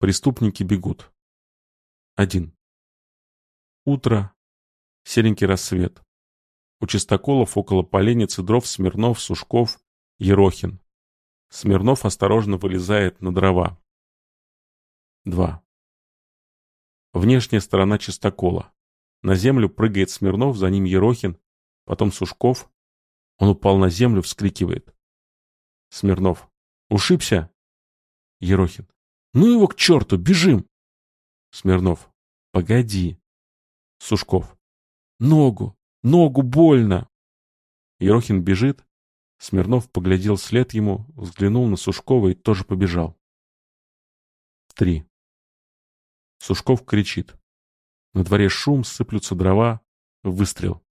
Преступники бегут. 1. Утро. Серенький рассвет. У чистоколов около поленницы дров Смирнов, Сушков, Ерохин. Смирнов осторожно вылезает на дрова. 2. Внешняя сторона чистокола. На землю прыгает Смирнов, за ним Ерохин, потом Сушков. Он упал на землю, вскрикивает. Смирнов. Ушибся? Ерохин. Ну его к черту, бежим! Смирнов. Погоди. Сушков. Ногу больно. Ерохин бежит. Смирнов поглядел вслед ему, взглянул на Сушкова и тоже побежал. 3. Сушков кричит. На дворе шум, сыплются дрова. Выстрел.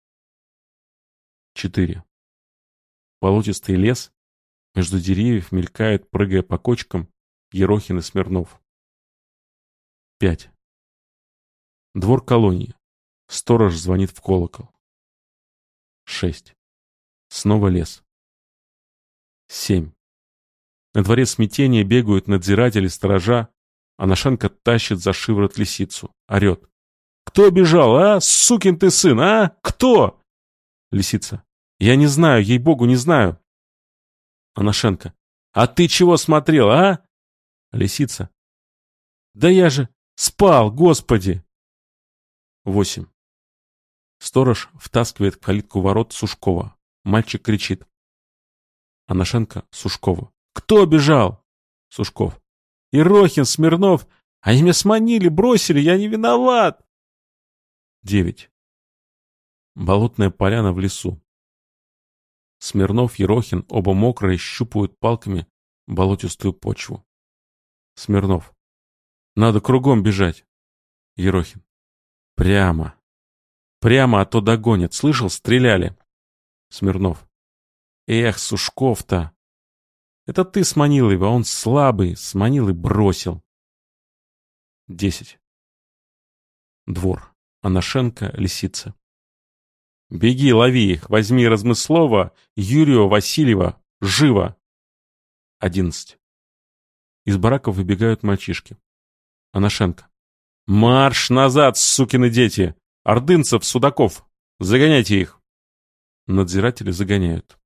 4. Болотистый лес. Между деревьев мелькают, прыгая по кочкам, Ерохин и Смирнов. 5. Двор колонии. Сторож звонит в колокол. 6. Снова лес. 7. На дворе смятения бегают надзиратели, сторожа, а Нашенко тащит за шиворот лисицу. Орет. «Кто бежал, а? Сукин ты сын, а? Кто?» Лисица. «Я не знаю, ей-богу, не знаю». Анашенко. «А ты чего смотрел, а?» Лисица. «Да я же спал, господи!» 8. Сторож втаскивает в калитку ворот Сушкова. Мальчик кричит. Анашенко Сушкову. «Кто бежал?» Сушков. «Ерохин, Смирнов. Они меня сманили, бросили, я не виноват!» 9. Болотная поляна в лесу. Смирнов, Ерохин, оба мокрые, щупают палками болотистую почву. Смирнов. «Надо кругом бежать». Ерохин. «Прямо. Прямо, а то догонят. Слышал, стреляли». Смирнов. «Эх, Сушков-то! Это ты сманил его, а он слабый, сманил и бросил». 10. Двор. Анашенко, Лисица. «Беги, лови их, возьми Размыслова, Юрия, Васильева, живо!» 11. Из бараков выбегают мальчишки. Анашенко. «Марш назад, сукины дети! Ордынцев, Судаков! Загоняйте их!» Надзиратели загоняют.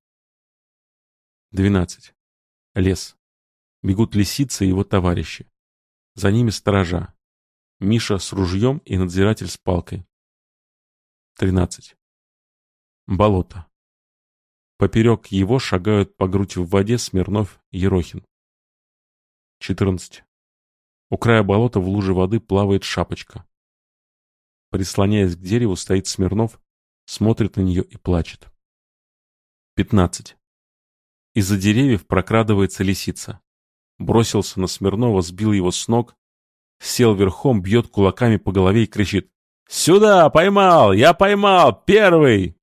12. Лес. Бегут Лисица и его товарищи. За ними сторожа. Миша с ружьем и надзиратель с палкой. 13. Болото. Поперек его шагают по грудь в воде Смирнов и Ерохин. 14. У края болота в луже воды плавает шапочка. Прислоняясь к дереву, стоит Смирнов, смотрит на нее и плачет. 15. Из-за деревьев прокрадывается лисица. Бросился на Смирнова, сбил его с ног, сел верхом, бьет кулаками по голове и кричит: «Сюда! Поймал! Я поймал! Первый!»